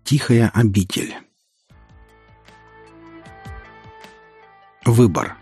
Тихая обитель. Выбор.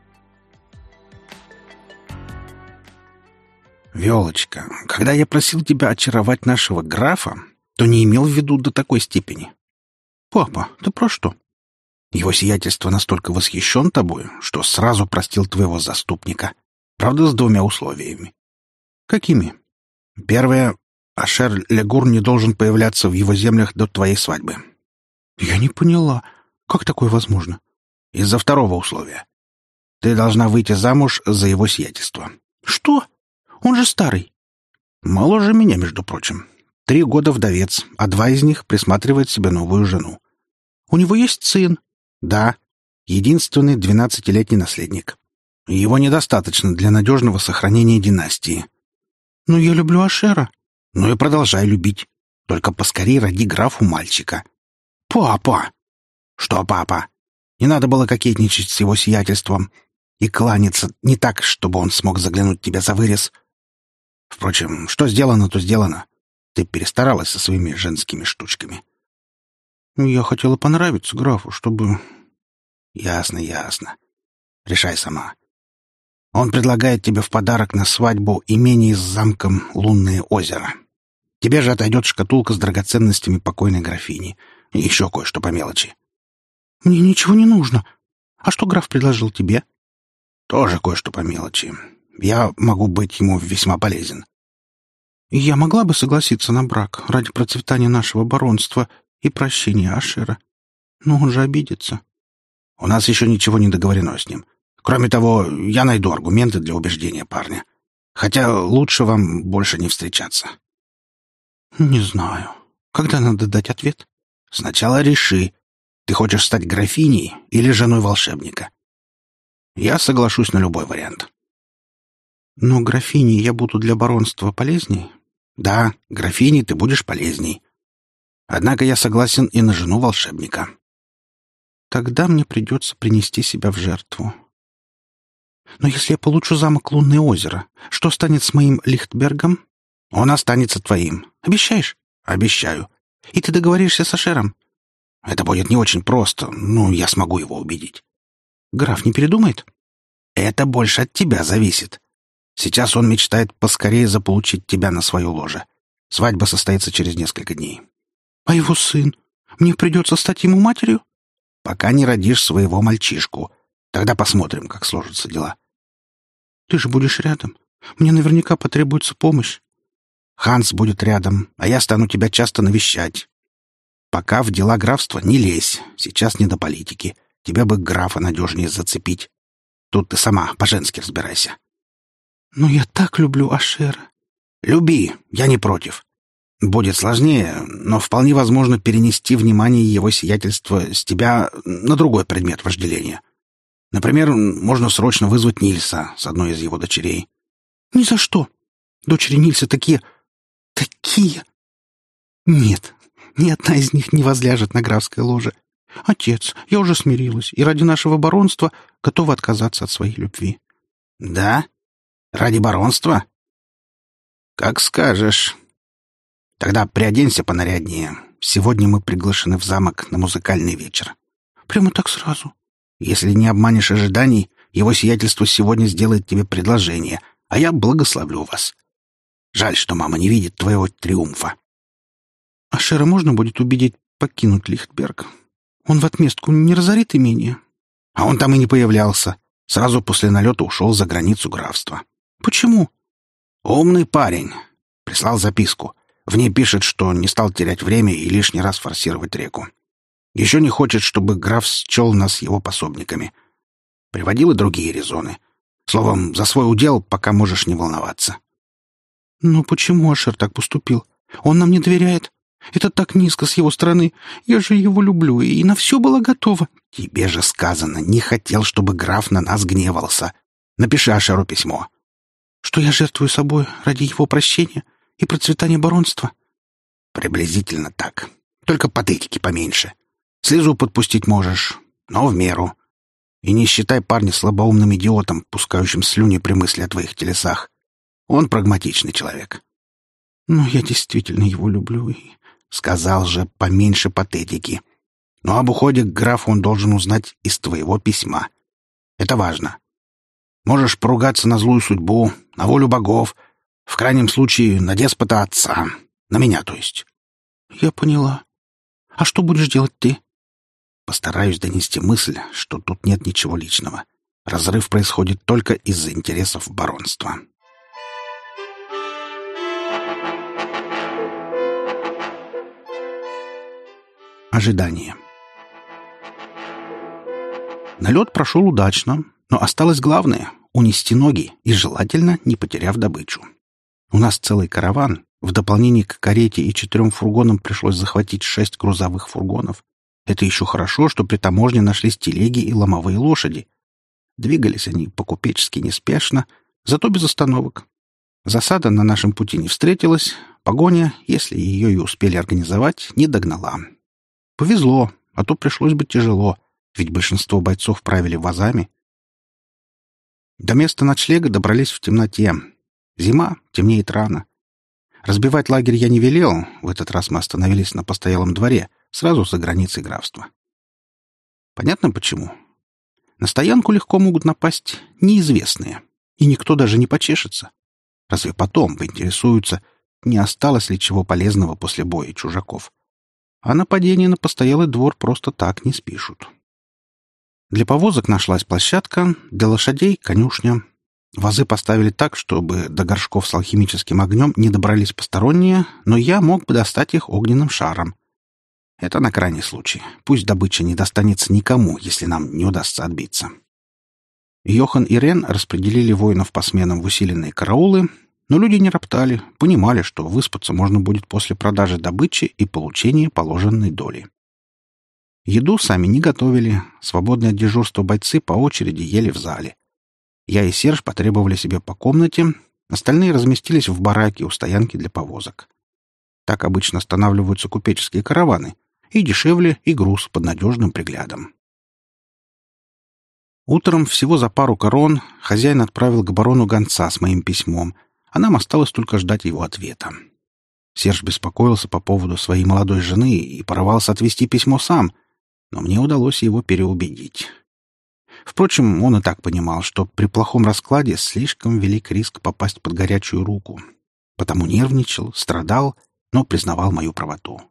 Вёлочка, когда я просил тебя очаровать нашего графа, то не имел в виду до такой степени. Папа, ты про что? Его сиятельство настолько восхищен тобой, что сразу простил твоего заступника. Правда, с двумя условиями. Какими? Первое. Ашер Легур не должен появляться в его землях до твоей свадьбы. Я не поняла. Как такое возможно? Из-за второго условия. Ты должна выйти замуж за его сиятельство. Что? Он же старый. Моложе меня, между прочим. 3 года вдовец, а 2 из них присматривает себе новую жену. У него есть сын? Да. Единственный 12-летний наследник. Его недостаточно для надежного сохранения династии. Но я люблю Ашера. Ну и продолжай любить. Только поскорей роди графу мальчика. Папа! Что, папа? Не надо было кокетничать с его сиятельством и кланяться не так, чтобы он смог заглянуть тебе за вырез. Впрочем, что сделано, то сделано. Ты перестаралась со своими женскими штучками. Я хотела понравиться графу, чтобы... Ясно, ясно. Решай сама. Он предлагает тебе в подарок на свадьбу имение с замком Лунное озеро. Тебе же отойдет шкатулка с драгоценностями покойной графини. И еще кое-что по мелочи. Мне ничего не нужно. А что граф предложил тебе? Тоже кое-что по мелочи. Я могу быть ему весьма полезен. Я могла бы согласиться на брак ради процветания нашего баронства и прощения Ашера. Но он же обидится. У нас еще ничего не договорено с ним. Кроме того, я найду аргументы для убеждения парня. Хотя лучше вам больше не встречаться. Не знаю. Когда надо дать ответ? Сначала реши, ты хочешь стать графиней или женой волшебника. Я соглашусь на любой вариант. Но графиней я буду для баронства полезней? Да, графиней ты будешь полезней. Однако я согласен и на жену волшебника. Тогда мне придется принести себя в жертву. Но если я получу замок Лунное озеро, что станет с моим Лихтбергом? Он останется твоим. Обещаешь? Обещаю. И ты договоришься с Ашером? Это будет не очень просто, но я смогу его убедить. Граф не передумает? Это больше от тебя зависит. Сейчас он мечтает поскорее заполучить тебя на свое ложе. Свадьба состоится через несколько дней. А его сын? Мне придется стать ему матерью? Пока не родишь своего мальчишку. Тогда посмотрим, как сложатся дела. Ты же будешь рядом. Мне наверняка потребуется помощь. Ханс будет рядом, а я стану тебя часто навещать. Пока в дела графства не лезь. Сейчас не до политики. Тебя бы графа надежнее зацепить. Тут ты сама по-женски разбирайся. Но я так люблю Ашера. Люби, я не против. Будет сложнее, но вполне возможно перенести внимание его сиятельства с тебя на другой предмет вожделения. Например, можно срочно вызвать Нильса с одной из его дочерей. Ни за что. Дочери Нильса такие... Нет, ни одна из них не возляжет на графское ложе. Отец, я уже смирилась и ради нашего баронства готова отказаться от своей любви. Да? Ради баронства? Как скажешь. Тогда приоденься понаряднее. Сегодня мы приглашены в замок на музыкальный вечер. Прямо так сразу? Если не обманешь ожиданий, его сиятельство сегодня сделает тебе предложение, а я благословлю вас. Жаль, что мама не видит твоего триумфа. Ашера можно будет убедить покинуть Лихтберг? Он в отместку не разорит имение? А он там и не появлялся. Сразу после налета ушел за границу графства. Почему? Умный парень. Прислал записку. В ней пишет, что не стал терять время и лишний раз форсировать реку. Еще не хочет, чтобы граф счел нас его пособниками. Приводил и другие резоны. Словом, за свой удел пока можешь не волноваться. Но почему Ашер так поступил? Он нам не доверяет. Это так низко с его стороны. Я же его люблю, и на все была готова. Тебе же сказано, не хотел, чтобы граф на нас гневался. Напиши Ашеру письмо. Что я жертвую собой ради его прощения и процветания баронства? Приблизительно так. Только патетики поменьше. Слезу подпустить можешь, но в меру. И не считай парня слабоумным идиотом, пускающим слюни при мысли о твоих телесах. Он прагматичный человек. Но я действительно его люблю, и Сказал же, поменьше патетики. Но об уходе к графу он должен узнать из твоего письма. Это важно. Можешь поругаться на злую судьбу, на волю богов, в крайнем случае на деспота отца. На меня, то есть. Я поняла. А что будешь делать ты? Постараюсь донести мысль, что тут нет ничего личного. Разрыв происходит только из-за интересов баронства. Ожидание. Налет прошел удачно, но осталось главное — унести ноги и, желательно, не потеряв добычу. У нас целый караван. В дополнение к карете и 4 фургонам пришлось захватить 6 грузовых фургонов. Это еще хорошо, что при таможне нашлись телеги и ломовые лошади. Двигались они по-купечески неспешно, зато без остановок. Засада на нашем пути не встретилась, погоня, если ее и успели организовать, не догнала. Повезло, а то пришлось бы тяжело, ведь большинство бойцов правили вазами. До места ночлега добрались в темноте. Зима, темнеет рано. Разбивать лагерь я не велел, в этот раз мы остановились на постоялом дворе, сразу за границей графства. Понятно почему. На стоянку легко могут напасть неизвестные, и никто даже не почешется. Разве потом поинтересуются, не осталось ли чего полезного после боя чужаков. А нападение на постоялый двор просто так не спишут. Для повозок нашлась площадка, для лошадей — конюшня. Вазы поставили так, чтобы до горшков с алхимическим огнем не добрались посторонние, но я мог бы достать их огненным шаром. Это на крайний случай. Пусть добыча не достанется никому, если нам не удастся отбиться. Йохан и Рен распределили воинов по сменам в усиленные караулы, но люди не роптали, понимали, что выспаться можно будет после продажи добычи и получения положенной доли. Еду сами не готовили, свободное от дежурства бойцы по очереди ели в зале. Я и Серж потребовали себе по комнате, остальные разместились в бараке у стоянки для повозок. Так обычно останавливаются купеческие караваны, и дешевле, и груз под надежным приглядом. Утром, всего за пару корон, хозяин отправил к барону гонца с моим письмом, а нам осталось только ждать его ответа. Серж беспокоился по поводу своей молодой жены и порывался отвезти письмо сам, но мне удалось его переубедить. Впрочем, он и так понимал, что при плохом раскладе слишком велик риск попасть под горячую руку. Потому нервничал, страдал, но признавал мою правоту.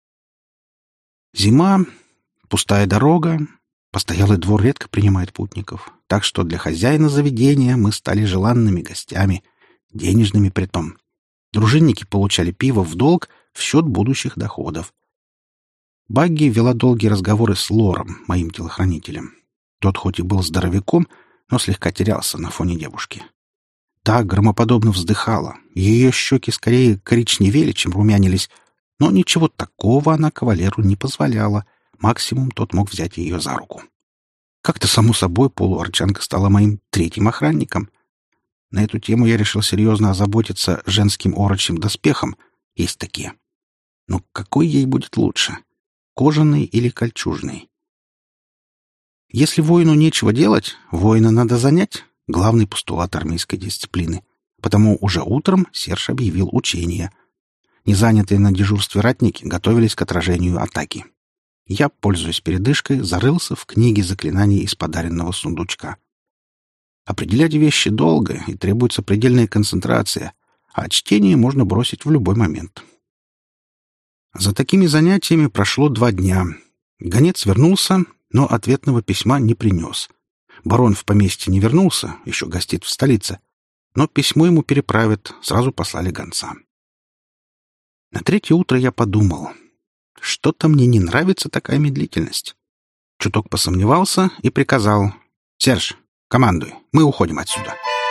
Зима, пустая дорога, постоялый двор редко принимает путников, так что для хозяина заведения мы стали желанными гостями, денежными притом. Дружинники получали пиво в долг в счет будущих доходов. Багги вела долгие разговоры с Лором, моим телохранителем. Тот хоть и был здоровяком, но слегка терялся на фоне девушки. Та громоподобно вздыхала, ее щеки скорее коричневели, чем румянились, но ничего такого она кавалеру не позволяла, максимум тот мог взять ее за руку. Как-то само собой полуарчанка стала моим 3-м охранником. На эту тему я решил серьезно озаботиться женским орочьим доспехом, есть такие. Но какой ей будет лучше, кожаный или кольчужный? Если воину нечего делать, воина надо занять — главный постулат армейской дисциплины. Потому уже утром Серж объявил учение. Незанятые на дежурстве ратники готовились к отражению атаки. Я, пользуясь передышкой, зарылся в книге заклинаний из подаренного сундучка. Определять вещи долго и требуется предельная концентрация, а чтение можно бросить в любой момент. За такими занятиями прошло 2 дня. Гонец вернулся, но ответного письма не принес. Барон в поместье не вернулся, еще гостит в столице, но письмо ему переправят, сразу послали гонца. На 3-е утро я подумал, что-то мне не нравится такая медлительность. Чуток посомневался и приказал: «Серж, командуй, мы уходим отсюда».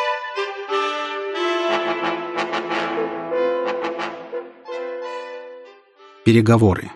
Переговоры.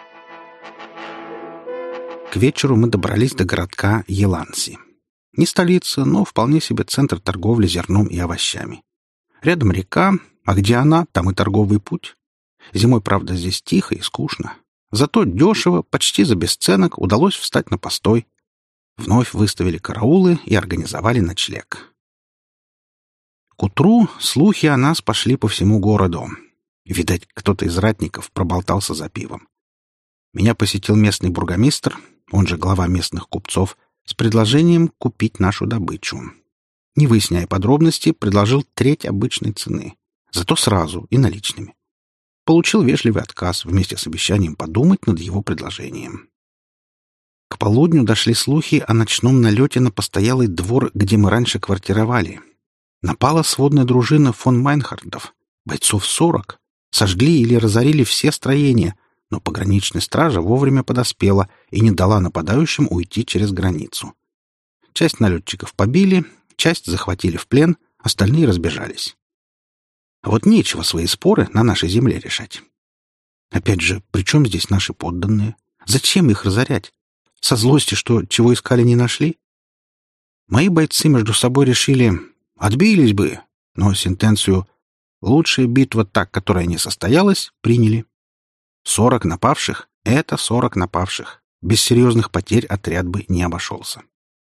К вечеру мы добрались до городка Еланси. Не столица, но вполне себе центр торговли зерном и овощами. Рядом река, а где она, там и торговый путь. Зимой, правда, здесь тихо и скучно. Зато дешево, почти за бесценок, удалось встать на постой. Вновь выставили караулы и организовали ночлег. К утру слухи о нас пошли по всему городу. Видать, кто-то из ратников проболтался за пивом. Меня посетил местный бургомистр, он же глава местных купцов, с предложением купить нашу добычу. Не выясняя подробности, предложил треть обычной цены, зато сразу и наличными. Получил вежливый отказ вместе с обещанием подумать над его предложением. К полудню дошли слухи о ночном налете на постоялый двор, где мы раньше квартировали. Напала сводная дружина фон Майнхардов, бойцов 40, сожгли или разорили все строения, но пограничная стража вовремя подоспела и не дала нападающим уйти через границу. Часть налетчиков побили, часть захватили в плен, остальные разбежались. А вот нечего свои споры на нашей земле решать. Опять же, при чем здесь наши подданные? Зачем их разорять? Со злости, что чего искали, не нашли? Мои бойцы между собой решили, отбились бы, но сентенцию «лучшая битва та, которая не состоялась» приняли. 40 напавших — это 40 напавших. Без серьезных потерь отряд бы не обошелся.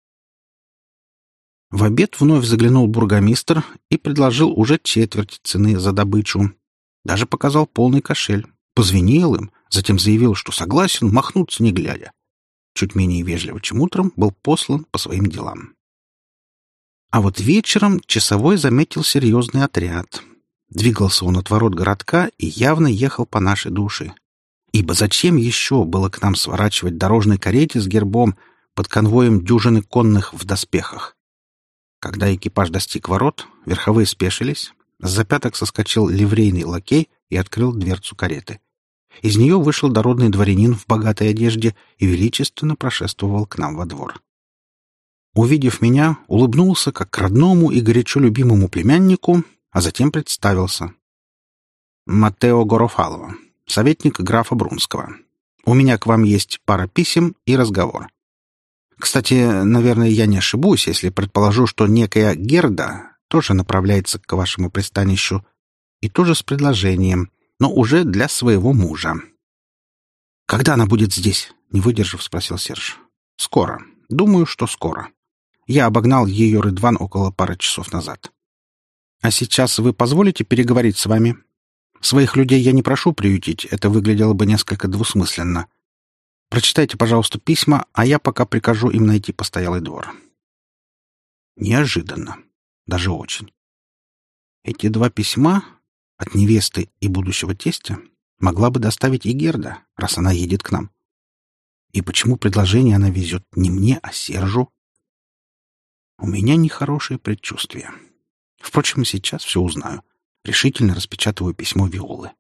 В обед вновь заглянул бургомистр и предложил уже четверть цены за добычу. Даже показал полный кошель. Позвенел им, затем заявил, что согласен махнуться не глядя. Чуть менее вежливо, чем утром, был послан по своим делам. А вот вечером часовой заметил серьезный отряд. Двигался он от ворот городка и явно ехал по нашей душе. Ибо зачем еще было к нам сворачивать дорожной карете с гербом под конвоем дюжины конных в доспехах? Когда экипаж достиг ворот, верховые спешились, с запяток соскочил ливрейный лакей и открыл дверцу кареты. Из нее вышел дородный дворянин в богатой одежде и величественно прошествовал к нам во двор. Увидев меня, улыбнулся как родному и горячо любимому племяннику, а затем представился. Маттео Горофало, советник графа Брунского. У меня к вам есть пара писем и разговор. Кстати, наверное, я не ошибусь, если предположу, что некая Герда тоже направляется к вашему пристанищу, и тоже с предложением, но уже для своего мужа. «Когда она будет здесь?» — не выдержав, спросил Серж. «Скоро. Думаю, что скоро. Я обогнал ее Рыдван около пары часов назад. А сейчас вы позволите переговорить с вами? Своих людей я не прошу приютить, это выглядело бы несколько двусмысленно. Прочитайте, пожалуйста, письма, а я пока прикажу им найти постоялый двор». Неожиданно. Даже очень. Эти два письма от невесты и будущего тестя могла бы доставить и Герда, раз она едет к нам. И почему предложение она везет не мне, а Сержу? У меня нехорошее предчувствие. Впрочем, сейчас все узнаю. Решительно распечатываю письмо Виолы.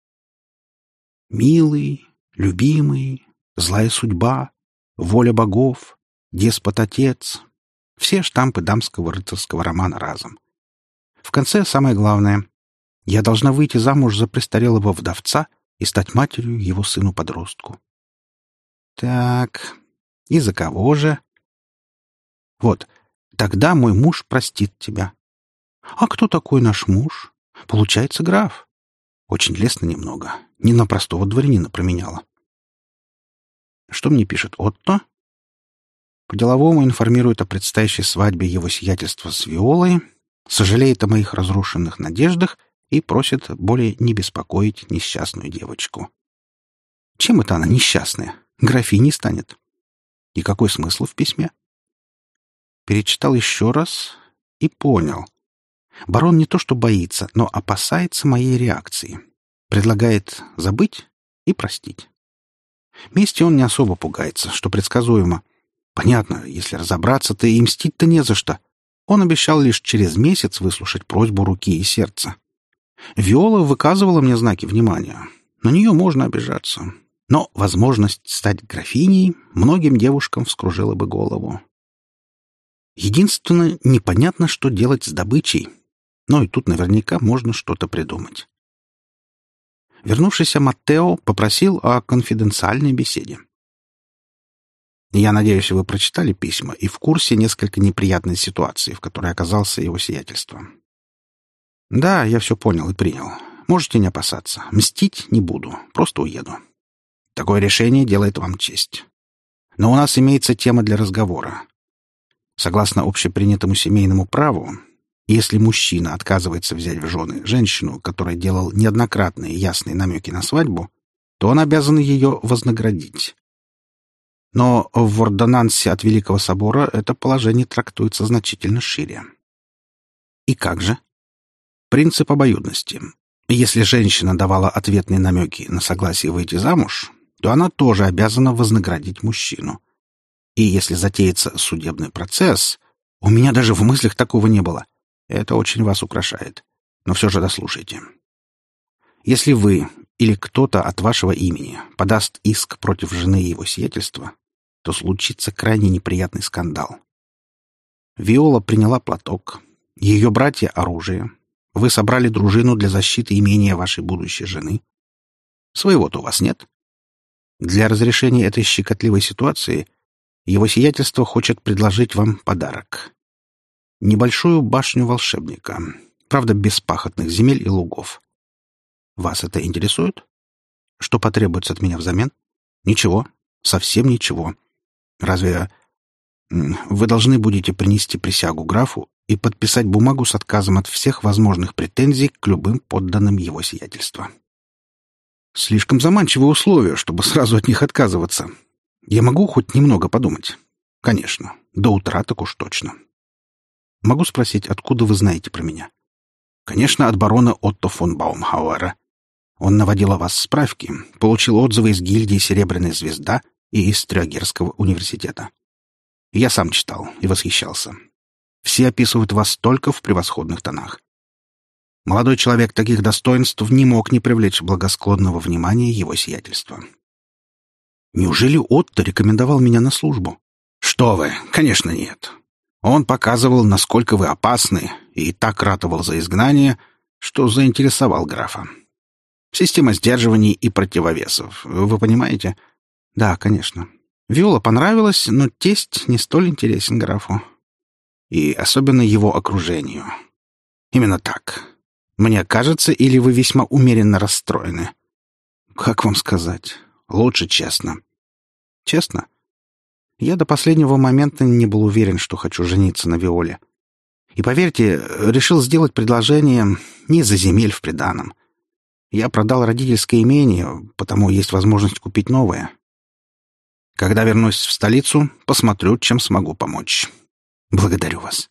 «Милый, любимый, злая судьба, воля богов, деспот-отец» — все штампы дамского рыцарского романа разом. В конце самое главное. Я должна выйти замуж за престарелого вдовца и стать матерью его сыну-подростку. Так, и за кого же? Вот, тогда мой муж простит тебя. А кто такой наш муж? Получается, граф. Очень лестно немного. Не на простого дворянина променяла. Что мне пишет Отто? По-деловому информирует о предстоящей свадьбе его сиятельства с Виолой, сожалеет о моих разрушенных надеждах и просит более не беспокоить несчастную девочку. Чем это она несчастная? Графиней станет. И какой смысл в письме? Перечитал еще раз и понял. Барон не то что боится, но опасается моей реакции. Предлагает забыть и простить. Мести он не особо пугается, что предсказуемо. Понятно, если разобраться-то и мстить-то не за что. Он обещал лишь через месяц выслушать просьбу руки и сердца. Виола выказывала мне знаки внимания. На нее можно обижаться. Но возможность стать графиней многим девушкам вскружила бы голову. Единственное, непонятно, что делать с добычей. Но и тут наверняка можно что-то придумать. Вернувшийся Маттео попросил о конфиденциальной беседе. Я надеюсь, вы прочитали письма и в курсе несколько неприятной ситуации, в которой оказался его сиятельство. Да, я все понял и принял. Можете не опасаться. Мстить не буду. Просто уеду. Такое решение делает вам честь. Но у нас имеется тема для разговора. Согласно общепринятому семейному праву, Если мужчина отказывается взять в жены женщину, которая делал неоднократные ясные намеки на свадьбу, то он обязан ее вознаградить. Но в ордонансе от Великого Собора это положение трактуется значительно шире. И как же? Принцип обоюдности. Если женщина давала ответные намеки на согласие выйти замуж, то она тоже обязана вознаградить мужчину. И если затеется судебный процесс, у меня даже в мыслях такого не было. Это очень вас украшает. Но все же дослушайте. Если вы или кто-то от вашего имени подаст иск против жены его сиятельства, то случится крайне неприятный скандал. Виола приняла платок, ее братья — оружие. Вы собрали дружину для защиты имения вашей будущей жены. Своего-то у вас нет. Для разрешения этой щекотливой ситуации его сиятельство хочет предложить вам подарок. Небольшую башню волшебника, правда, без пахотных земель и лугов. Вас это интересует? Что потребуется от меня взамен? Ничего, совсем ничего. Разве вы должны будете принести присягу графу и подписать бумагу с отказом от всех возможных претензий к любым подданным его сиятельства? Слишком заманчивые условия, чтобы сразу от них отказываться. Я могу хоть немного подумать? Конечно, до утра так уж точно. Могу спросить, откуда вы знаете про меня? Конечно, от барона Отто фон Баумхауэра. Он наводил о вас справки, получил отзывы из гильдии «Серебряная звезда» и из Трёгерского университета. Я сам читал и восхищался. Все описывают вас только в превосходных тонах. Молодой человек таких достоинств не мог не привлечь благосклонного внимания его сиятельства. Неужели Отто рекомендовал меня на службу? Что вы, конечно, нет. Он показывал, насколько вы опасны, и так ратовал за изгнание, что заинтересовал графа. Система сдерживаний и противовесов, вы понимаете? Да, конечно. Виола понравилась, но тесть не столь интересен графу. И особенно его окружению. Именно так. Мне кажется, или вы весьма умеренно расстроены? Как вам сказать? Лучше честно. Честно? Я до последнего момента не был уверен, что хочу жениться на Виоле. И, поверьте, решил сделать предложение не из-за земель в приданом. Я продал родительское имение, потому есть возможность купить новое. Когда вернусь в столицу, посмотрю, чем смогу помочь. Благодарю вас.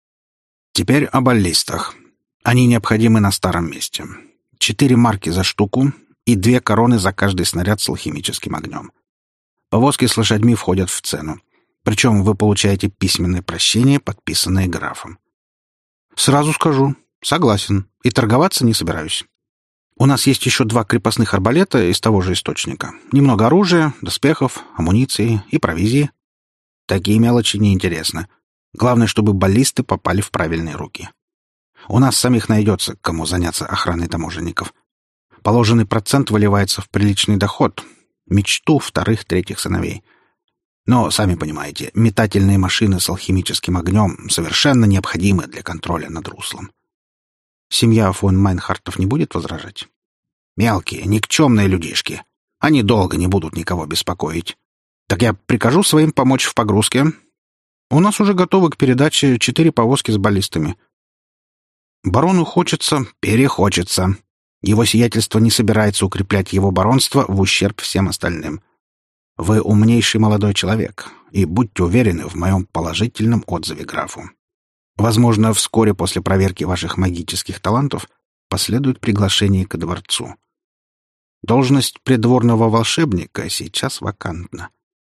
Теперь о баллистах. Они необходимы на старом месте. 4 марки за штуку и 2 короны за каждый снаряд с алхимическим огнем. Повозки с лошадьми входят в цену. Причем вы получаете письменное прощение, подписанное графом. Сразу скажу, согласен, и торговаться не собираюсь. У нас есть еще 2 крепостных арбалета из того же источника. Немного оружия, доспехов, амуниции и провизии. Такие мелочи неинтересны. Главное, чтобы баллисты попали в правильные руки. У нас самих найдется, кому заняться охраной таможенников. Положенный процент выливается в приличный доход. Мечту вторых-третьих сыновей. Но, сами понимаете, метательные машины с алхимическим огнем совершенно необходимы для контроля над руслом. Семья фон Майнхартов не будет возражать? Мелкие, никчемные людишки. Они долго не будут никого беспокоить. Так я прикажу своим помочь в погрузке. У нас уже готовы к передаче 4 повозки с баллистами. Барону хочется, перехочется. Его сиятельство не собирается укреплять его баронство в ущерб всем остальным. Вы умнейший молодой человек, и будьте уверены в моем положительном отзыве графу. Возможно, вскоре после проверки ваших магических талантов последует приглашение ко дворцу. Должность придворного волшебника сейчас вакантна.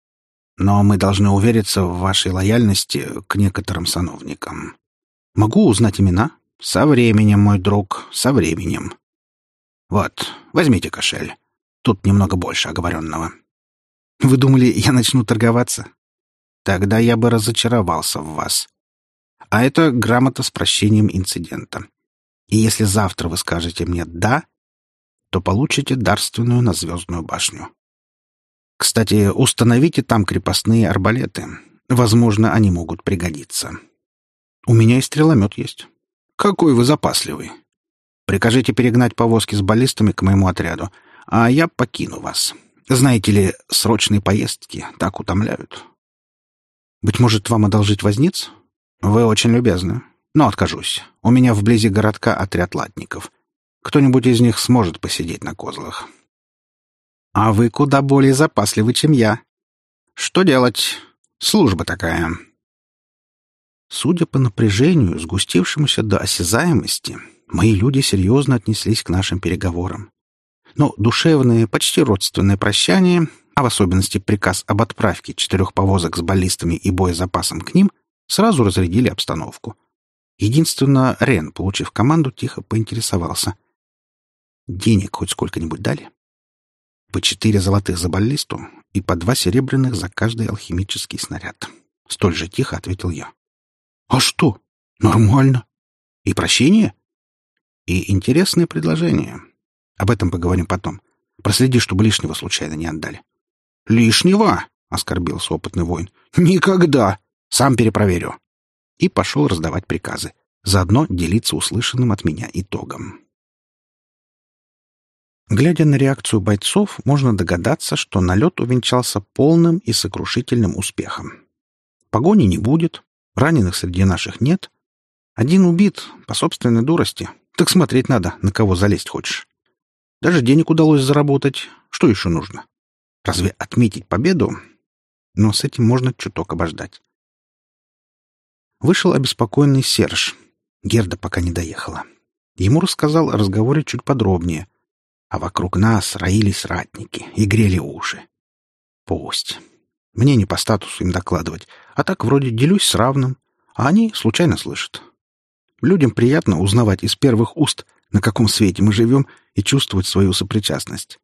Но мы должны увериться в вашей лояльности к некоторым сановникам. Могу узнать имена? Со временем, мой друг, со временем. Вот, возьмите кошель. Тут немного больше оговоренного. Вы думали, я начну торговаться? Тогда я бы разочаровался в вас. А это грамота с прощением инцидента. И если завтра вы скажете мне «да», то получите дарственную на Звездную башню. Кстати, установите там крепостные арбалеты. Возможно, они могут пригодиться. У меня и стреломет есть. Какой вы запасливый. Прикажите перегнать повозки с баллистами к моему отряду, а я покину вас. Знаете ли, срочные поездки так утомляют. Быть может, вам одолжить возниц? Вы очень любезны. Но откажусь. У меня вблизи городка отряд латников. Кто-нибудь из них сможет посидеть на козлах. А вы куда более запасливы, чем я. Что делать? Служба такая. Судя по напряжению, сгустившемуся до осязаемости, мои люди серьезно отнеслись к нашим переговорам. Но душевное, почти родственное прощание, а в особенности приказ об отправке 4 повозок с баллистами и боезапасом к ним, сразу разрядили обстановку. Единственно, Рен, получив команду, тихо поинтересовался. «Денег хоть сколько-нибудь дали?» «По 4 золотых за баллисту и по 2 серебряных за каждый алхимический снаряд». Столь же тихо ответил я. «А что? Нормально. И прощение?» «И интересное предложение. Об этом поговорим потом. Проследи, чтобы лишнего случайно не отдали». «Лишнего?» — оскорбился опытный воин. «Никогда! Сам перепроверю». И пошел раздавать приказы, заодно делиться услышанным от меня итогом. Глядя на реакцию бойцов, можно догадаться, что налет увенчался полным и сокрушительным успехом. Погони не будет, раненых среди наших нет. Один убит по собственной дурости. Так смотреть надо, на кого залезть хочешь. Даже денег удалось заработать. Что еще нужно? Разве отметить победу? Но с этим можно чуток обождать. Вышел обеспокоенный Серж. Герда пока не доехала. Ему рассказал о разговоре чуть подробнее. А вокруг нас роились ратники и грели уши. Пусть. Мне не по статусу им докладывать, а так вроде делюсь с равным, а они случайно слышат. Людям приятно узнавать из первых уст, на каком свете мы живем, и чувствовать свою сопричастность.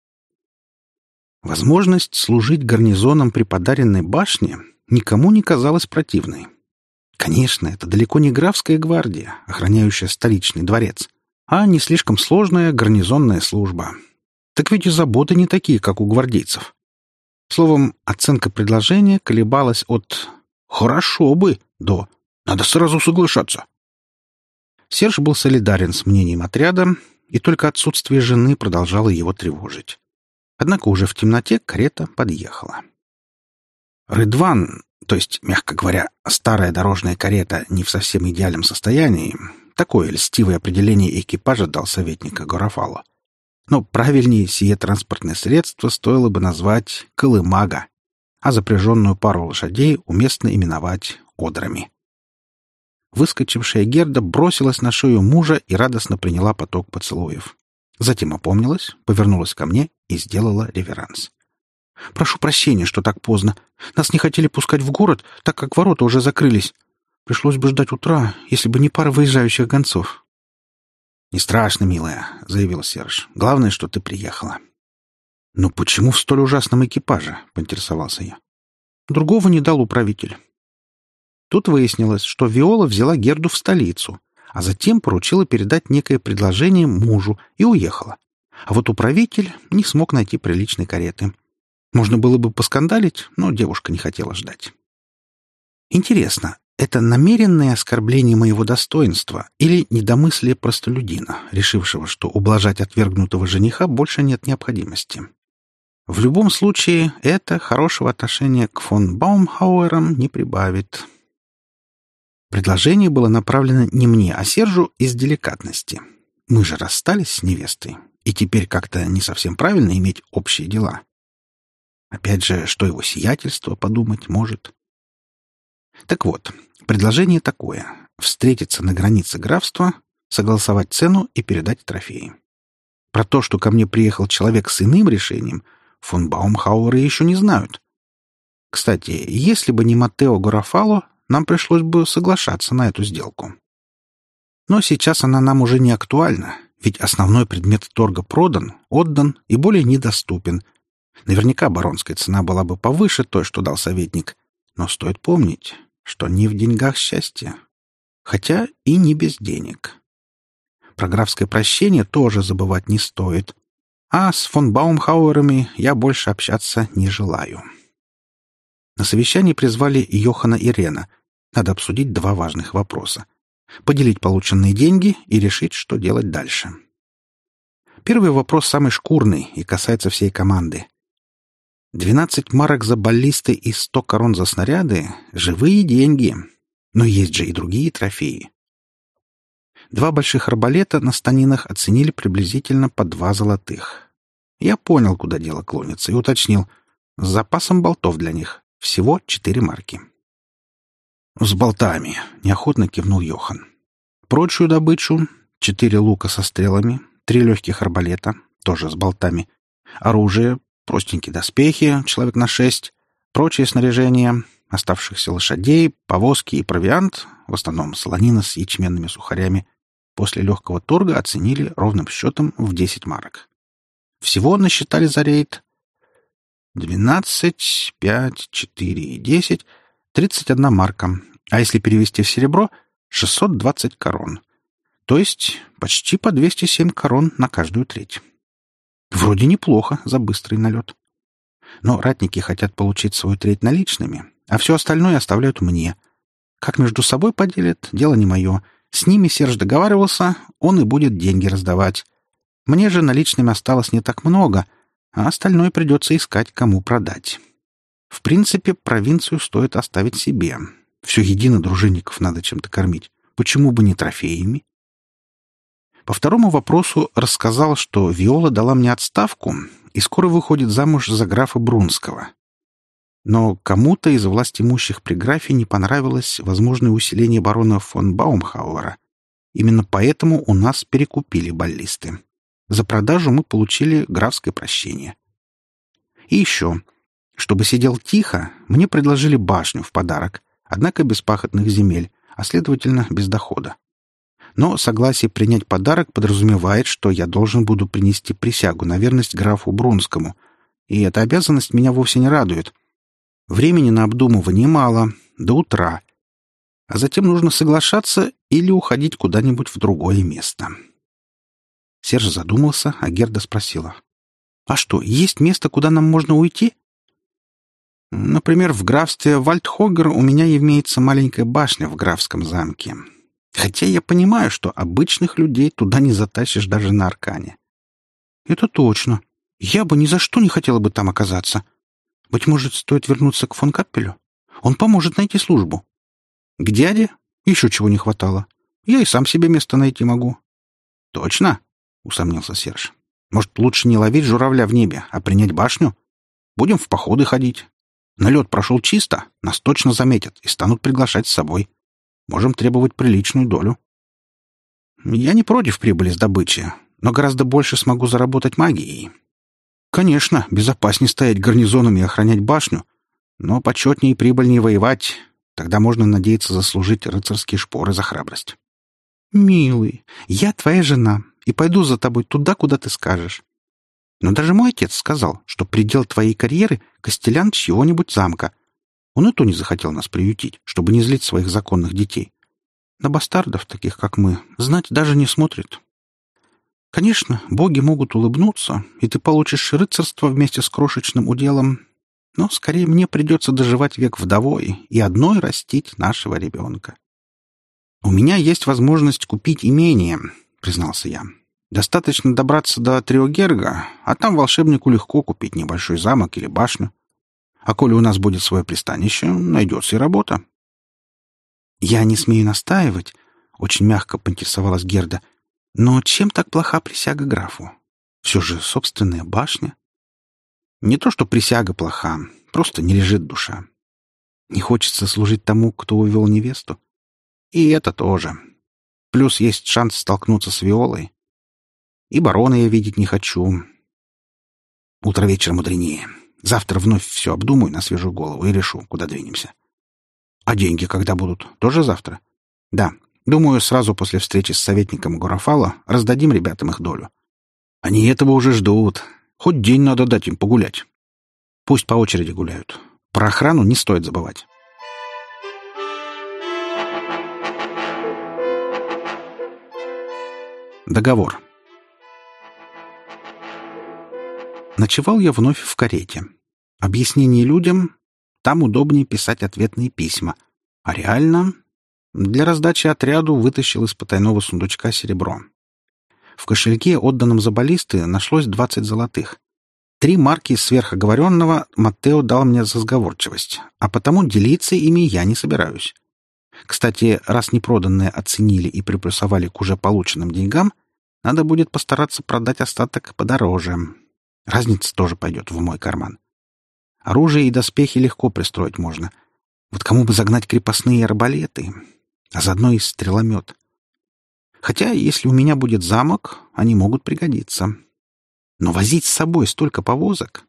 Возможность служить гарнизоном при подаренной башне никому не казалась противной. Конечно, это далеко не графская гвардия, охраняющая столичный дворец, а не слишком сложная гарнизонная служба. Так ведь и заботы не такие, как у гвардейцев. Словом, оценка предложения колебалась от «хорошо бы» до «надо сразу соглашаться». Серж был солидарен с мнением отряда, и только отсутствие жены продолжало его тревожить. Однако уже в темноте карета подъехала. Рыдван, то есть, мягко говоря, старая дорожная карета не в совсем идеальном состоянии, такое льстивое определение экипажа дал советник Горафало. Но правильнее сие транспортное средство стоило бы назвать колымага, а запряженную пару лошадей уместно именовать одрами. Выскочившая Герда бросилась на шею мужа и радостно приняла поток поцелуев. Затем опомнилась, повернулась ко мне и сделала реверанс. «Прошу прощения, что так поздно. Нас не хотели пускать в город, так как ворота уже закрылись. Пришлось бы ждать утра, если бы не пара выезжающих гонцов». «Не страшно, милая», — заявил Серж. «Главное, что ты приехала». «Но почему в столь ужасном экипаже?» — поинтересовался я. «Другого не дал управитель». Тут выяснилось, что Виола взяла Герду в столицу, а затем поручила передать некое предложение мужу и уехала. А вот управитель не смог найти приличной кареты. Можно было бы поскандалить, но девушка не хотела ждать. Интересно, это намеренное оскорбление моего достоинства или недомыслие простолюдина, решившего, что ублажать отвергнутого жениха больше нет необходимости? В любом случае, это хорошего отношения к фон Баумхауэрам не прибавит. Предложение было направлено не мне, а Сержу из деликатности. Мы же расстались с невестой, и теперь как-то не совсем правильно иметь общие дела. Опять же, что его сиятельство подумать может? Так вот, предложение такое — встретиться на границе графства, согласовать цену и передать трофеи. Про то, что ко мне приехал человек с иным решением, фон Баумхауэры еще не знают. Кстати, если бы не Маттео Горафало, нам пришлось бы соглашаться на эту сделку. Но сейчас она нам уже не актуальна, ведь основной предмет торга продан, отдан и более недоступен. Наверняка баронская цена была бы повыше той, что дал советник, но стоит помнить, что не в деньгах счастье, хотя и не без денег. Про графское прощение тоже забывать не стоит, а с фон Баумхауэрами я больше общаться не желаю. На совещании призвали Йохана и Рена. Надо обсудить 2 важных вопроса. Поделить полученные деньги и решить, что делать дальше. Первый вопрос самый шкурный и касается всей команды. 12 марок за баллисты и 100 корон за снаряды — живые деньги. Но есть же и другие трофеи. 2 больших арбалета на станинах оценили приблизительно по 2 золотых. Я понял, куда дело клонится, и уточнил. С запасом болтов для них. Всего 4 марки. «С болтами», — неохотно кивнул Йохан. «Прочую добычу — 4 лука со стрелами, 3 легких арбалета, тоже с болтами, оружие, простенькие доспехи, человек на 6, прочее снаряжение, оставшихся лошадей, повозки и провиант, в основном солонина с ячменными сухарями, после легкого торга оценили ровным счетом в 10 марок. Всего насчитали за рейд 12, 5, 4 и 10, 31 марка, а если перевести в серебро — 620 корон. То есть почти по 207 корон на каждую треть. Вроде неплохо за быстрый налет. Но ратники хотят получить свою треть наличными, а все остальное оставляют мне. Как между собой поделят, дело не мое. С ними Серж договаривался, он и будет деньги раздавать. Мне же наличными осталось не так много, а остальное придется искать, кому продать. В принципе, провинцию стоит оставить себе. Все едино дружинников надо чем-то кормить. Почему бы не трофеями? По второму вопросу рассказал, что Виола дала мне отставку и скоро выходит замуж за графа Брунского. Но кому-то из властимущих при графе не понравилось возможное усиление барона фон Баумхауэра. Именно поэтому у нас перекупили баллисты. За продажу мы получили графское прощение. И еще, чтобы сидел тихо, мне предложили башню в подарок, однако без пахотных земель, а следовательно без дохода. Но согласие принять подарок подразумевает, что я должен буду принести присягу на верность графу Брунскому, и эта обязанность меня вовсе не радует. Времени на обдумывание мало, до утра, а затем нужно соглашаться или уходить куда-нибудь в другое место. Серж задумался, а Герда спросила. «А что, есть место, куда нам можно уйти?» «Например, в графстве Вальдхогер у меня имеется маленькая башня в графском замке. Хотя я понимаю, что обычных людей туда не затащишь даже на аркане». «Это точно. Я бы ни за что не хотела бы там оказаться. Быть может, стоит вернуться к фон Каппелю? Он поможет найти службу». «К дяде? Еще чего не хватало. Я и сам себе место найти могу». «Точно?» — усомнился Серж. «Может, лучше не ловить журавля в небе, а принять башню? Будем в походы ходить. Налет прошел чисто, нас точно заметят и станут приглашать с собой. Можем требовать приличную долю». «Я не против прибыли с добычи, но гораздо больше смогу заработать магией. Конечно, безопаснее стоять гарнизоном и охранять башню, но почетнее и прибыльнее воевать. Тогда можно надеяться заслужить рыцарские шпоры за храбрость». «Милый, я твоя жена и пойду за тобой туда, куда ты скажешь. Но даже мой отец сказал, что предел твоей карьеры — костелян чьего-нибудь замка. Он и то не захотел нас приютить, чтобы не злить своих законных детей. На бастардов, таких как мы, знать даже не смотрит. Конечно, боги могут улыбнуться, и ты получишь рыцарство вместе с крошечным уделом, но скорее мне придется доживать век вдовой и одной растить нашего ребенка». «У меня есть возможность купить имение», — признался я. «Достаточно добраться до Триогерга, а там волшебнику легко купить небольшой замок или башню. А коли у нас будет свое пристанище, найдется и работа». «Я не смею настаивать», — очень мягко поинтересовалась Герда. «Но чем так плоха присяга графу? Все же собственная башня». «Не то, что присяга плоха, просто не лежит душа. Не хочется служить тому, кто увел невесту. И это тоже. Плюс есть шанс столкнуться с Виолой. И барона я видеть не хочу. Утро вечера мудренее. Завтра вновь все обдумаю на свежую голову и решу, куда двинемся». «А деньги когда будут? Тоже завтра?» «Да. Думаю, сразу после встречи с советником Горафала раздадим ребятам их долю. Они этого уже ждут. Хоть день надо дать им погулять. Пусть по очереди гуляют. Про охрану не стоит забывать». Договор. Ночевал я вновь в карете. Объяснение людям — там удобнее писать ответные письма. А реально для раздачи отряду вытащил из потайного сундучка серебро. В кошельке, отданном за баллисты, нашлось 20 золотых. 3 марки сверхоговоренного Маттео дал мне за сговорчивость, а потому делиться ими я не собираюсь. Кстати, раз непроданное оценили и приплюсовали к уже полученным деньгам, надо будет постараться продать остаток подороже. Разница тоже пойдет в мой карман. Оружие и доспехи легко пристроить можно. Вот кому бы загнать крепостные арбалеты, а заодно и стреломет. Хотя, если у меня будет замок, они могут пригодиться. Но возить с собой столько повозок...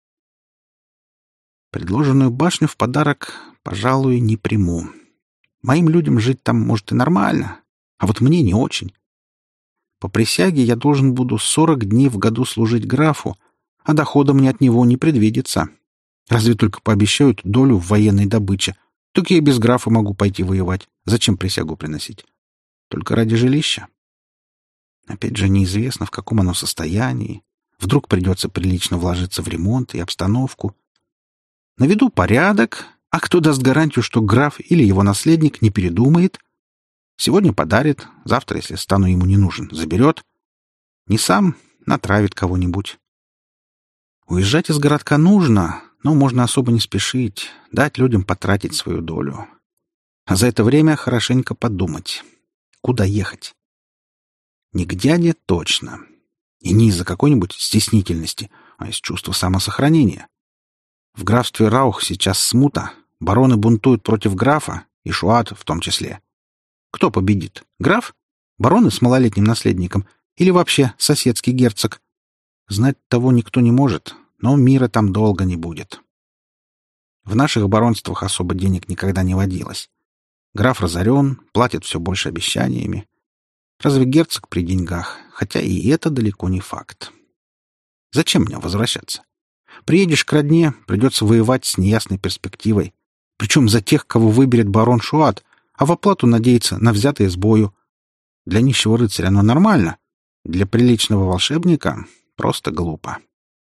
Предложенную башню в подарок, пожалуй, не приму. Моим людям жить там, может, и нормально, а вот мне не очень. По присяге я должен буду 40 дней в году служить графу, а дохода мне от него не предвидится. Разве только пообещают долю в военной добыче. Так я и без графа могу пойти воевать. Зачем присягу приносить? Только ради жилища. Опять же, неизвестно, в каком оно состоянии. Вдруг придется прилично вложиться в ремонт и обстановку. Наведу порядок, а кто даст гарантию, что граф или его наследник не передумает? Сегодня подарит, завтра, если стану ему не нужен, заберет. Не сам, натравит кого-нибудь. Уезжать из городка нужно, но можно особо не спешить, дать людям потратить свою долю. А за это время хорошенько подумать, куда ехать. Не к дяде точно. И не из-за какой-нибудь стеснительности, а из чувства самосохранения. В графстве Раух сейчас смута, бароны бунтуют против графа, и Шуат в том числе. Кто победит? Граф? Бароны с малолетним наследником? Или вообще соседский герцог? Знать того никто не может, но мира там долго не будет. В наших баронствах особо денег никогда не водилось. Граф разорен, платит все больше обещаниями. Разве герцог при деньгах? Хотя и это далеко не факт. Зачем мне возвращаться? Приедешь к родне, придется воевать с неясной перспективой. Причем за тех, кого выберет барон Шуат, а в оплату надеяться на взятое с бою. Для нищего рыцаря оно нормально. Для приличного волшебника просто глупо.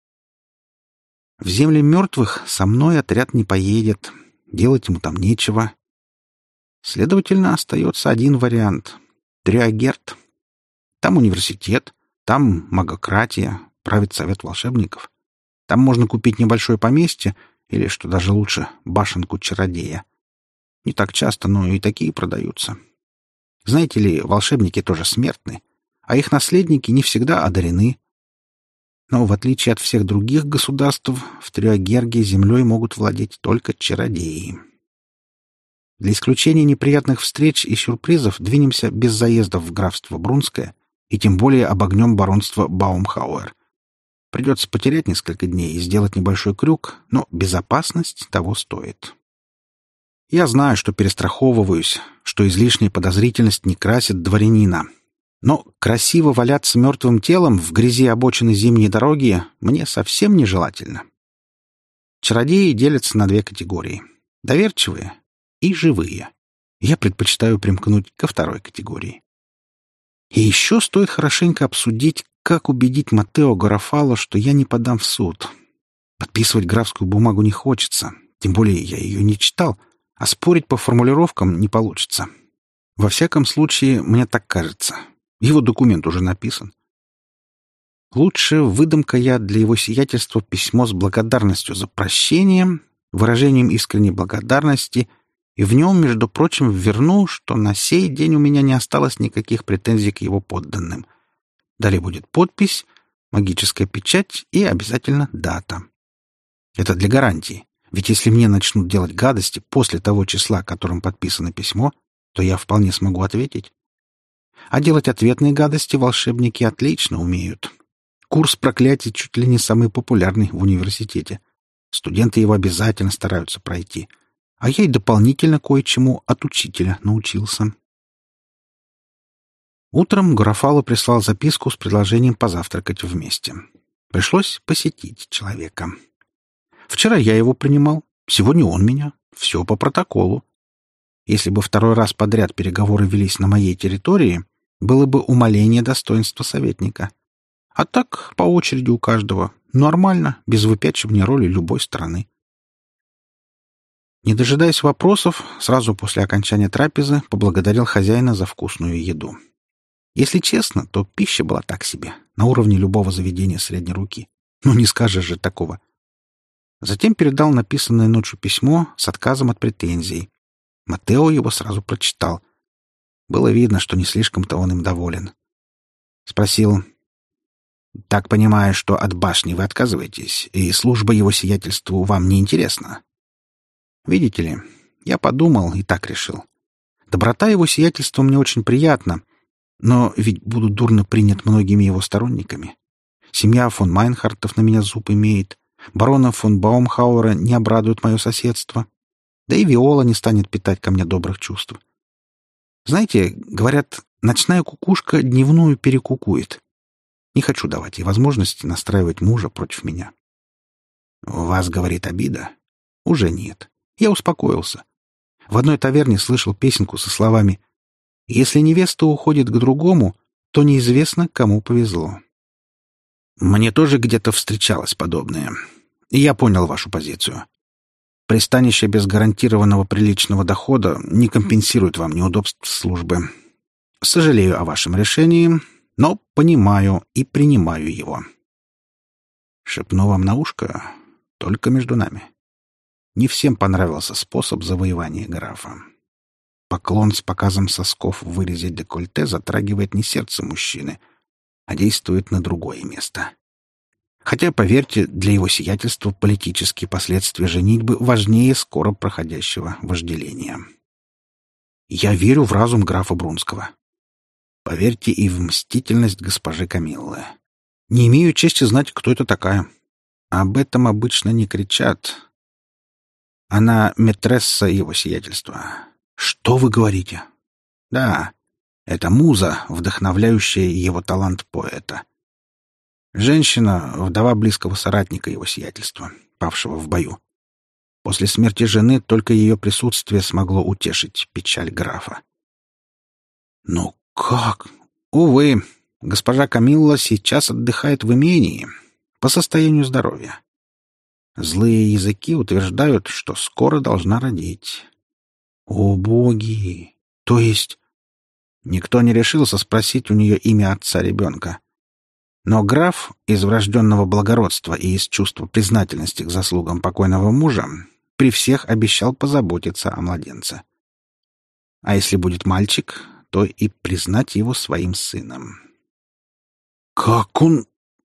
В земли мертвых со мной отряд не поедет. Делать ему там нечего. Следовательно, остается один вариант — Триагерт. Там университет, там магократия, правит совет волшебников. Там можно купить небольшое поместье или, что даже лучше, башенку чародея. Не так часто, но и такие продаются. Знаете ли, волшебники тоже смертны, а их наследники не всегда одарены. Но, в отличие от всех других государств, в Триагерге землей могут владеть только чародеи. Для исключения неприятных встреч и сюрпризов двинемся без заездов в графство Брунское и тем более обогнем баронство Баумхауэр. Придется потерять несколько дней и сделать небольшой крюк, но безопасность того стоит. Я знаю, что перестраховываюсь, что излишняя подозрительность не красит дворянина. Но красиво валяться мертвым телом в грязи обочины зимней дороги мне совсем нежелательно. Чародеи делятся на две категории — доверчивые и живые. Я предпочитаю примкнуть ко второй категории. И еще стоит хорошенько обсудить, как убедить Маттео Гарафало, что я не подам в суд. Подписывать графскую бумагу не хочется, тем более я ее не читал, а спорить по формулировкам не получится. Во всяком случае, мне так кажется. Его документ уже написан. Лучше выдам-ка я для его сиятельства письмо с благодарностью за прощение, выражением искренней благодарности, и в нем, между прочим, верну, что на сей день у меня не осталось никаких претензий к его подданным. Далее будет подпись, магическая печать и обязательно дата. Это для гарантии. Ведь если мне начнут делать гадости после того числа, которым подписано письмо, то я вполне смогу ответить. А делать ответные гадости волшебники отлично умеют. Курс проклятий чуть ли не самый популярный в университете. Студенты его обязательно стараются пройти. А я и дополнительно кое-чему от учителя научился. Утром Гарафало прислал записку с предложением позавтракать вместе. Пришлось посетить человека. Вчера я его принимал, сегодня он меня. Все по протоколу. Если бы второй раз подряд переговоры велись на моей территории, было бы умаление достоинства советника. А так, по очереди у каждого. Нормально, без выпячивания роли любой стороны. Не дожидаясь вопросов, сразу после окончания трапезы поблагодарил хозяина за вкусную еду. Если честно, то пища была так себе, на уровне любого заведения средней руки. Ну, не скажешь же такого. Затем передал написанное ночью письмо с отказом от претензий. Матео его сразу прочитал. Было видно, что не слишком-то он им доволен. Спросил: «Так понимаю, что от башни вы отказываетесь, и служба его сиятельству вам не интересна?» «Видите ли, я подумал и так решил. Доброта его сиятельства мне очень приятна, но ведь буду дурно принят многими его сторонниками. Семья фон Майнхартов на меня зуб имеет, барона фон Баумхауэра не обрадует мое соседство, да и Виола не станет питать ко мне добрых чувств. Знаете, говорят, ночная кукушка дневную перекукует. Не хочу давать ей возможности настраивать мужа против меня». «У вас, — говорит, — обида?» «Уже нет. Я успокоился. В одной таверне слышал песенку со словами: «Если невеста уходит к другому, то неизвестно, кому повезло». Мне тоже где-то встречалось подобное. И я понял вашу позицию. Пристанище без гарантированного приличного дохода не компенсирует вам неудобств службы. Сожалею о вашем решении, но понимаю и принимаю его. Шепну вам на ушко, только между нами. Не всем понравился способ завоевания графа. Поклон с показом сосков в вырезе декольте затрагивает не сердце мужчины, а действует на другое место. Хотя, поверьте, для его сиятельства политические последствия женитьбы важнее скоро проходящего вожделения. Я верю в разум графа Брунского. Поверьте и в мстительность госпожи Камиллы. Не имею чести знать, кто это такая. Об этом обычно не кричат. Она мэтресса его сиятельства. Что вы говорите? Да, это муза, вдохновляющая его талант поэта. Женщина, вдова близкого соратника его сиятельства, павшего в бою. После смерти жены только ее присутствие смогло утешить печаль графа. Но как? Увы, госпожа Камилла сейчас отдыхает в имении по состоянию здоровья. Злые языки утверждают, что скоро должна родить. О, боги! То есть никто не решился спросить у нее имя отца ребенка. Но граф из врожденного благородства и из чувства признательности к заслугам покойного мужа при всех обещал позаботиться о младенце. А если будет мальчик, то и признать его своим сыном. Как он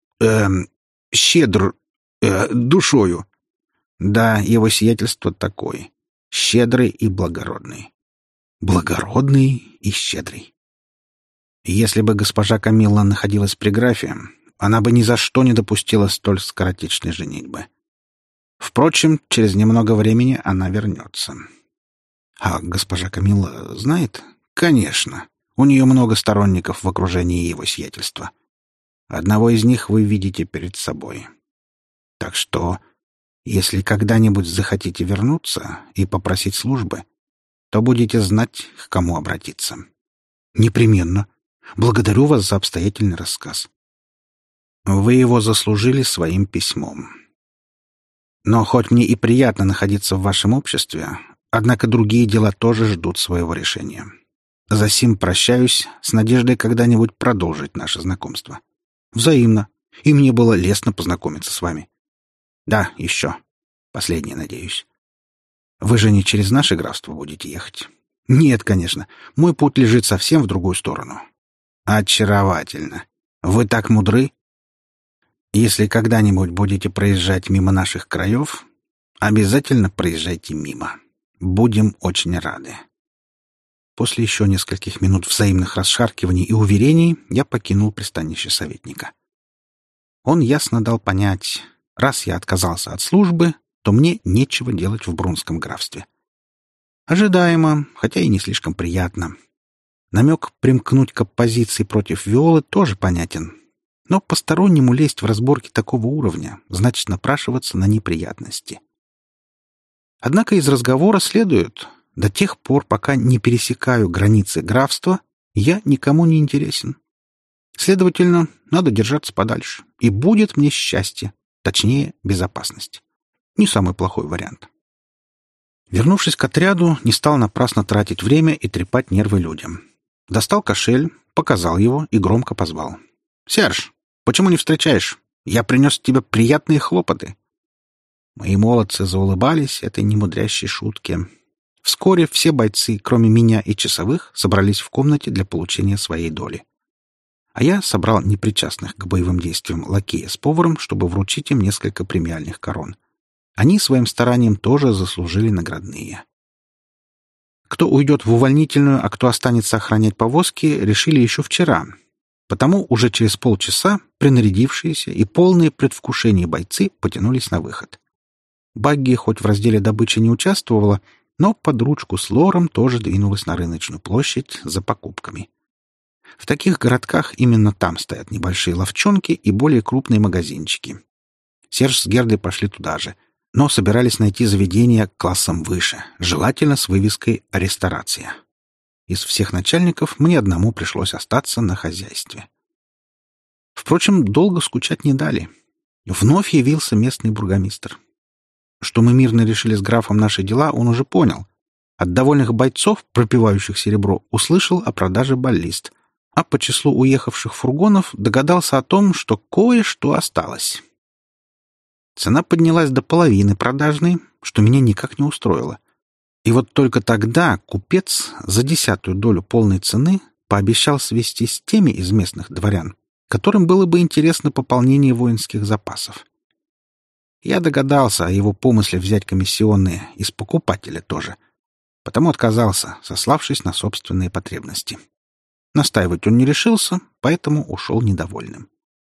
щедр душою. Да, его сиятельство такое. Щедрый и благородный. Благородный и щедрый. Если бы госпожа Камилла находилась при графе, она бы ни за что не допустила столь скоротечной женитьбы. Впрочем, через немного времени она вернется. А госпожа Камилла знает? Конечно. У нее много сторонников в окружении его сиятельства. Одного из них вы видите перед собой. Так что, если когда-нибудь захотите вернуться и попросить службы, то будете знать, к кому обратиться. Непременно. Благодарю вас за обстоятельный рассказ. Вы его заслужили своим письмом. Но хоть мне и приятно находиться в вашем обществе, однако другие дела тоже ждут своего решения. Засим прощаюсь с надеждой когда-нибудь продолжить наше знакомство. Взаимно. И мне было лестно познакомиться с вами. Да, еще. Последнее, надеюсь. Вы же не через наше графство будете ехать? Нет, конечно. Мой путь лежит совсем в другую сторону. Очаровательно. Вы так мудры. Если когда-нибудь будете проезжать мимо наших краев, обязательно проезжайте мимо. Будем очень рады. После еще нескольких минут взаимных расшаркиваний и уверений я покинул пристанище советника. Он ясно дал понять, раз я отказался от службы, то мне нечего делать в Брунском графстве. Ожидаемо, хотя и не слишком приятно. Намек примкнуть к оппозиции против Виолы тоже понятен. Но постороннему лезть в разборки такого уровня значит напрашиваться на неприятности. Однако из разговора следует: до тех пор, пока не пересекаю границы графства, я никому не интересен. Следовательно, надо держаться подальше, и будет мне счастье, точнее, безопасность. Не самый плохой вариант. Вернувшись к отряду, не стал напрасно тратить время и трепать нервы людям. Достал кошель, показал его и громко позвал. «Серж, почему не встречаешь? Я принес тебе приятные хлопоты». Мои молодцы заулыбались этой немудрящей шутке. Вскоре все бойцы, кроме меня и часовых, собрались в комнате для получения своей доли. А я собрал непричастных к боевым действиям лакея с поваром, чтобы вручить им несколько премиальных корон. Они своим старанием тоже заслужили наградные. Кто уйдет в увольнительную, а кто останется охранять повозки, решили еще вчера. Потому уже через полчаса принарядившиеся и полные предвкушения бойцы потянулись на выход. Багги хоть в разделе добычи не участвовала, но под ручку с Лором тоже двинулась на рыночную площадь за покупками. В таких городках именно там стоят небольшие лавчонки и более крупные магазинчики. Серж с Гердой пошли туда же, но собирались найти заведение классом выше, желательно с вывеской «Ресторация». Из всех начальников мне одному пришлось остаться на хозяйстве. Впрочем, долго скучать не дали. Вновь явился местный бургомистр. Что мы мирно решили с графом наши дела, он уже понял. От довольных бойцов, пропивающих серебро, услышал о продаже баллист, а по числу уехавших фургонов догадался о том, что кое-что осталось. Цена поднялась до половины продажной, что меня никак не устроило. И вот только тогда купец за 10-ю долю полной цены пообещал свестись с теми из местных дворян, которым было бы интересно пополнение воинских запасов. Я догадался о его помысле взять комиссионные из покупателя тоже, потому отказался, сославшись на собственные потребности. Настаивать он не решился, поэтому ушел недовольным.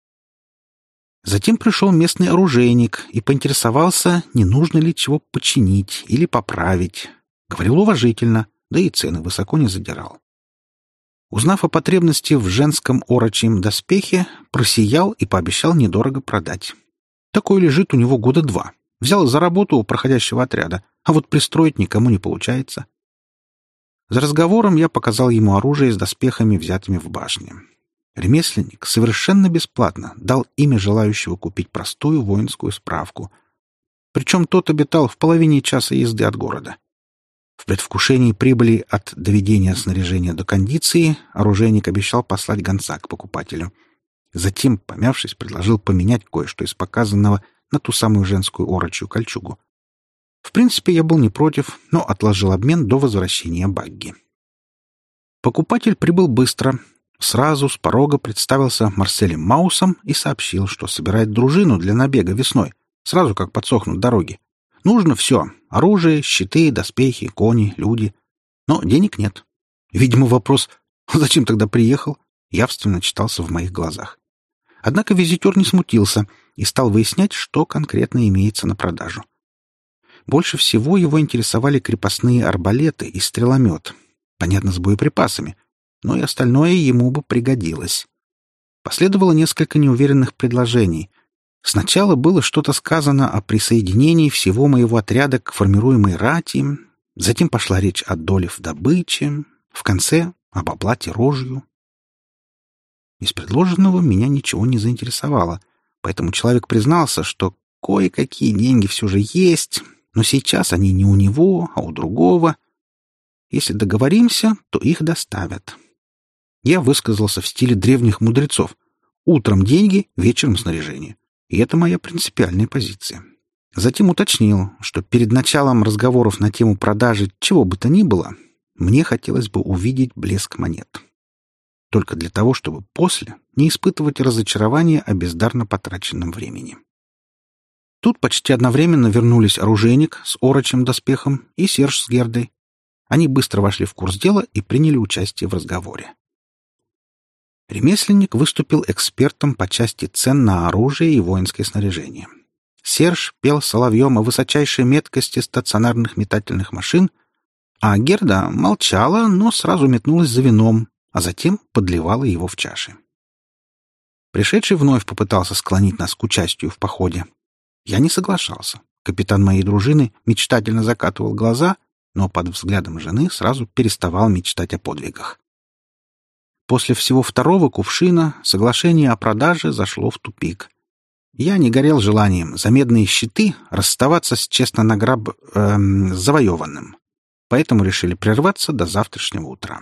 Затем пришел местный оружейник и поинтересовался, не нужно ли чего починить или поправить. Говорил уважительно, да и цены высоко не задирал. Узнав о потребности в женском орочьем доспехе, просиял и пообещал недорого продать. Такой лежит у него года 2. Взял за работу у проходящего отряда, а вот пристроить никому не получается. За разговором я показал ему оружие с доспехами, взятыми в башне. Ремесленник совершенно бесплатно дал имя желающего купить простую воинскую справку. Причем тот обитал в половине часа езды от города. В предвкушении прибыли от доведения снаряжения до кондиции оружейник обещал послать гонца к покупателю. Затем, помявшись, предложил поменять кое-что из показанного на ту самую женскую орочью кольчугу. В принципе, я был не против, но отложил обмен до возвращения Багги. Покупатель прибыл быстро. Сразу с порога представился Марселем Маусом и сообщил, что собирает дружину для набега весной, сразу как подсохнут дороги. Нужно все — оружие, щиты, доспехи, кони, люди. Но денег нет. Видимо, вопрос «зачем тогда приехал?» явственно читался в моих глазах. Однако визитер не смутился и стал выяснять, что конкретно имеется на продажу. Больше всего его интересовали крепостные арбалеты и стреломет. Понятно, с боеприпасами, но и остальное ему бы пригодилось. Последовало несколько неуверенных предложений. Сначала было что-то сказано о присоединении всего моего отряда к формируемой рати, затем пошла речь о доле в добыче, в конце — об оплате рожью. Из предложенного меня ничего не заинтересовало, поэтому человек признался, что кое-какие деньги все же есть, но сейчас они не у него, а у другого. Если договоримся, то их доставят. Я высказался в стиле древних мудрецов. Утром деньги, вечером снаряжение. И это моя принципиальная позиция. Затем уточнил, что перед началом разговоров на тему продажи чего бы то ни было, мне хотелось бы увидеть блеск монет. Только для того, чтобы после не испытывать разочарования о бездарно потраченном времени. Тут почти одновременно вернулись оружейник с орочим доспехом и Серж с Гердой. Они быстро вошли в курс дела и приняли участие в разговоре. Ремесленник выступил экспертом по части цен на оружие и воинское снаряжение. Серж пел соловьем о высочайшей меткости стационарных метательных машин, а Герда молчала, но сразу метнулась за вином, а затем подливала его в чаши. Пришедший вновь попытался склонить нас к участию в походе. Я не соглашался. Капитан моей дружины мечтательно закатывал глаза, но под взглядом жены сразу переставал мечтать о подвигах. После всего второго кувшина соглашение о продаже зашло в тупик. Я не горел желанием за медные щиты расставаться с завоеванным, поэтому решили прерваться до завтрашнего утра.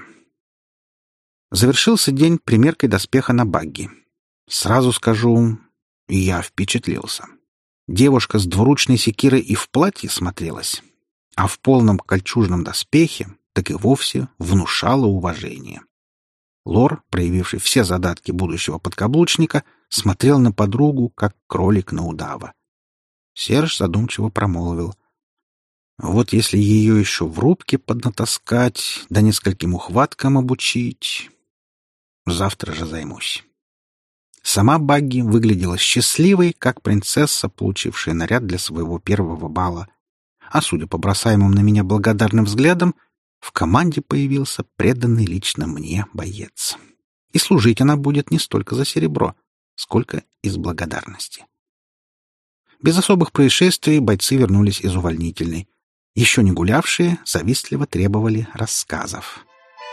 Завершился день примеркой доспеха на Багги. Сразу скажу, я впечатлился. Девушка с двуручной секирой и в платье смотрелась. а в полном кольчужном доспехе так и вовсе внушала уважение. Лор, проявивший все задатки будущего подкаблучника, смотрел на подругу, как кролик на удава. Серж задумчиво промолвил: «Вот если ее еще в рубке поднатаскать, да нескольким ухваткам обучить, завтра же займусь». Сама Багги выглядела счастливой, как принцесса, получившая наряд для своего первого бала. А судя по бросаемым на меня благодарным взглядам, в команде появился преданный лично мне боец. И служить она будет не столько за серебро, сколько из благодарности. Без особых происшествий бойцы вернулись из увольнительной. Еще не гулявшие завистливо требовали рассказов.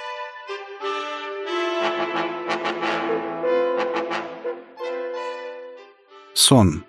Сон.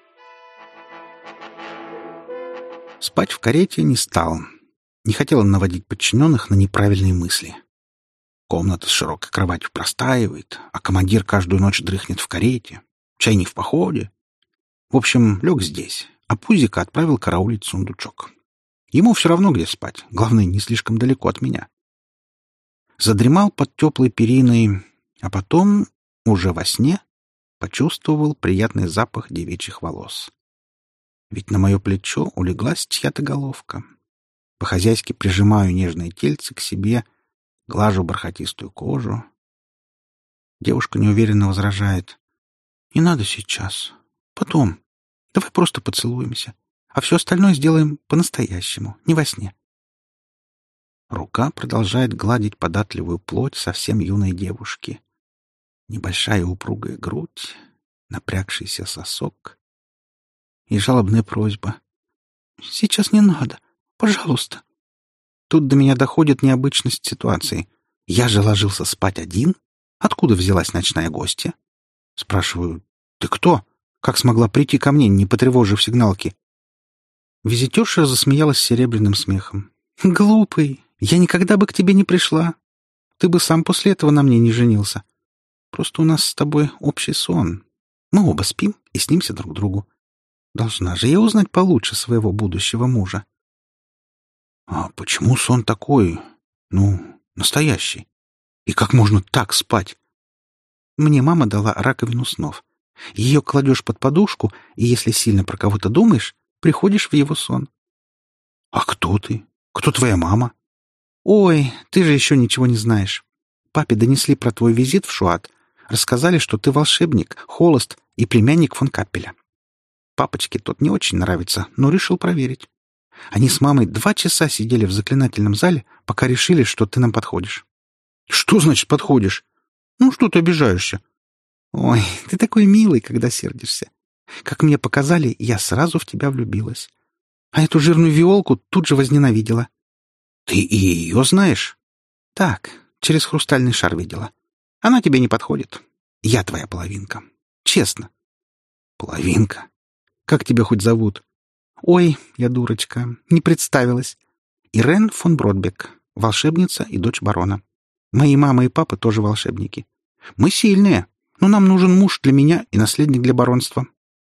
Спать в карете не стал. Не хотел наводить подчиненных на неправильные мысли. Комната с широкой кроватью простаивает, а командир каждую ночь дрыхнет в карете. Чай не в походе. В общем, лег здесь, а Пузика отправил караулить сундучок. Ему все равно, где спать. Главное, не слишком далеко от меня. Задремал под теплой периной, а потом, уже во сне, почувствовал приятный запах девичьих волос. Ведь на мое плечо улеглась чья-то головка. По-хозяйски прижимаю нежное тельце к себе, глажу бархатистую кожу. Девушка неуверенно возражает: «Не надо сейчас. Потом. Давай просто поцелуемся. А все остальное сделаем по-настоящему, не во сне». Рука продолжает гладить податливую плоть совсем юной девушки. Небольшая упругая грудь, напрягшийся сосок и жалобная просьба: «Сейчас не надо. Пожалуйста». Тут до меня доходит необычность ситуации. Я же ложился спать один. Откуда взялась ночная гостья? Спрашиваю: «Ты кто? Как смогла прийти ко мне, не потревожив сигналки?» Визитерша засмеялась серебряным смехом. «Глупый! Я никогда бы к тебе не пришла. Ты бы сам после этого на мне не женился. Просто у нас с тобой общий сон. Мы оба спим и снимся друг другу. Должна же я узнать получше своего будущего мужа». «А почему сон такой, настоящий? И как можно так спать?» Мне мама дала раковину снов. Ее кладешь под подушку, и если сильно про кого-то думаешь, приходишь в его сон. «А кто ты? Кто твоя мама?» «Ой, ты же еще ничего не знаешь. Папе донесли про твой визит в Шуат. Рассказали, что ты волшебник, холост и племянник фон Каппеля. Папочке тот не очень нравится, но решил проверить. Они с мамой 2 часа сидели в заклинательном зале, пока решили, что ты нам подходишь». «Что значит подходишь? Что ты обижаешься?» «Ой, ты такой милый, когда сердишься. Как мне показали, я сразу в тебя влюбилась. А эту жирную Виолку тут же возненавидела». «Ты и ее знаешь?» «Так, через хрустальный шар видела. Она тебе не подходит. Я твоя половинка. Честно». «Половинка? Как тебя хоть зовут?» «Ой, я дурочка, не представилась. Ирен фон Бродбек, волшебница и дочь барона. Мои мама и папа тоже волшебники. Мы сильные, но нам нужен муж для меня и наследник для баронства.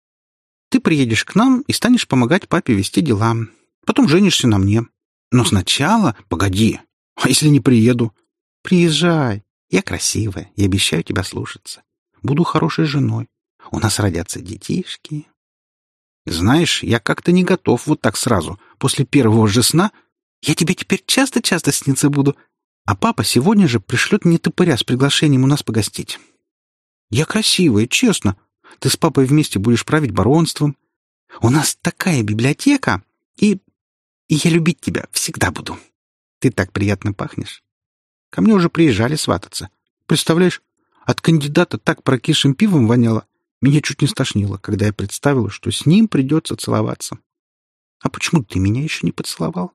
Ты приедешь к нам и станешь помогать папе вести дела. Потом женишься на мне. Но сначала... Погоди, а если не приеду?» «Приезжай. Я красивая и обещаю тебя слушаться. Буду хорошей женой. У нас родятся детишки». «Знаешь, я как-то не готов вот так сразу. После первого же сна я тебе теперь часто-часто сниться буду. А папа сегодня же пришлет мне топыря с приглашением у нас погостить. Я красивая, честно. Ты с папой вместе будешь править баронством. У нас такая библиотека, и я любить тебя всегда буду. Ты так приятно пахнешь. Ко мне уже приезжали свататься. Представляешь, от кандидата так прокисшим пивом воняло. Меня чуть не стошнило, когда я представила, что с ним придется целоваться. А почему ты меня еще не поцеловал?»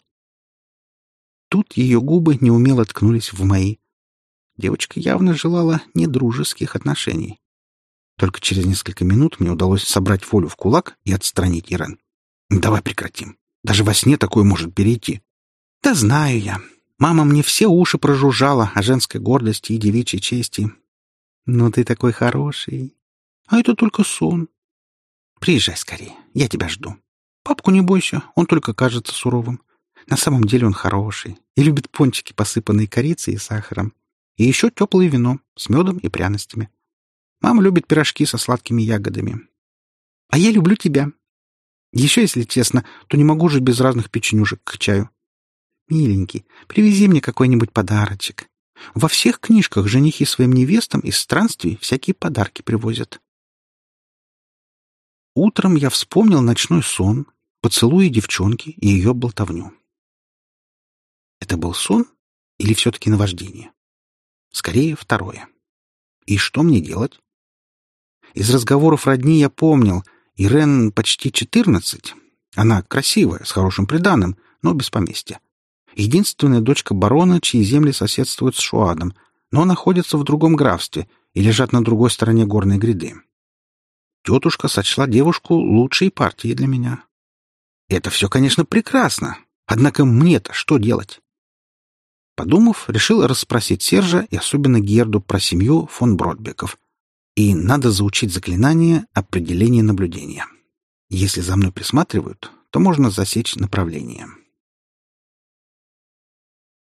Тут ее губы неумело ткнулись в мои. Девочка явно желала недружеских отношений. Только через несколько минут мне удалось собрать волю в кулак и отстранить Ирен. «Давай прекратим. Даже во сне такое может перейти». «Да знаю я. Мама мне все уши прожужжала о женской гордости и девичьей чести. Но ты такой хороший. А это только сон. Приезжай скорее, я тебя жду. Папку не бойся, он только кажется суровым. На самом деле он хороший и любит пончики, посыпанные корицей и сахаром. И еще теплое вино с медом и пряностями. Мама любит пирожки со сладкими ягодами. А я люблю тебя. Еще, если честно, то не могу жить без разных печенюшек к чаю. Миленький, привези мне какой-нибудь подарочек. Во всех книжках женихи своим невестам из странствий всякие подарки привозят. Утром я вспомнил ночной сон, поцелуи девчонки и ее болтовню. Это был сон или все-таки наваждение? Скорее, второе. И что мне делать? Из разговоров родни я помнил, Ирен почти 14. Она красивая, с хорошим приданым, но без поместья. Единственная дочка барона, чьи земли соседствуют с Шуадом, но находятся в другом графстве и лежат на другой стороне горной гряды. Тетушка сочла девушку лучшей партией для меня. Это все, конечно, прекрасно. Однако мне-то что делать? Подумав, решил расспросить Сержа и особенно Герду про семью фон Бродбеков. И надо заучить заклинание определения наблюдения. Если за мной присматривают, то можно засечь направление.